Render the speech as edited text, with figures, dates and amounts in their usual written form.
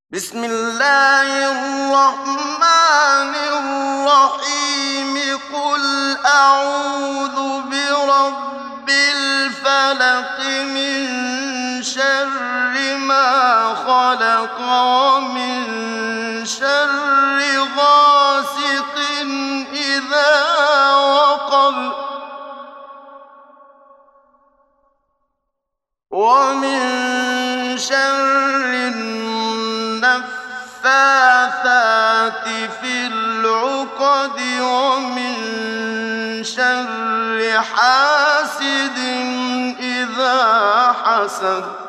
بسم الله الرحمن الرحيم قل أعوذ برب الفلق من شر ما خلق ومن شر غاسق إذا وقب ومن شر النفاثات في العقد ومن شر حاسد إذا حسد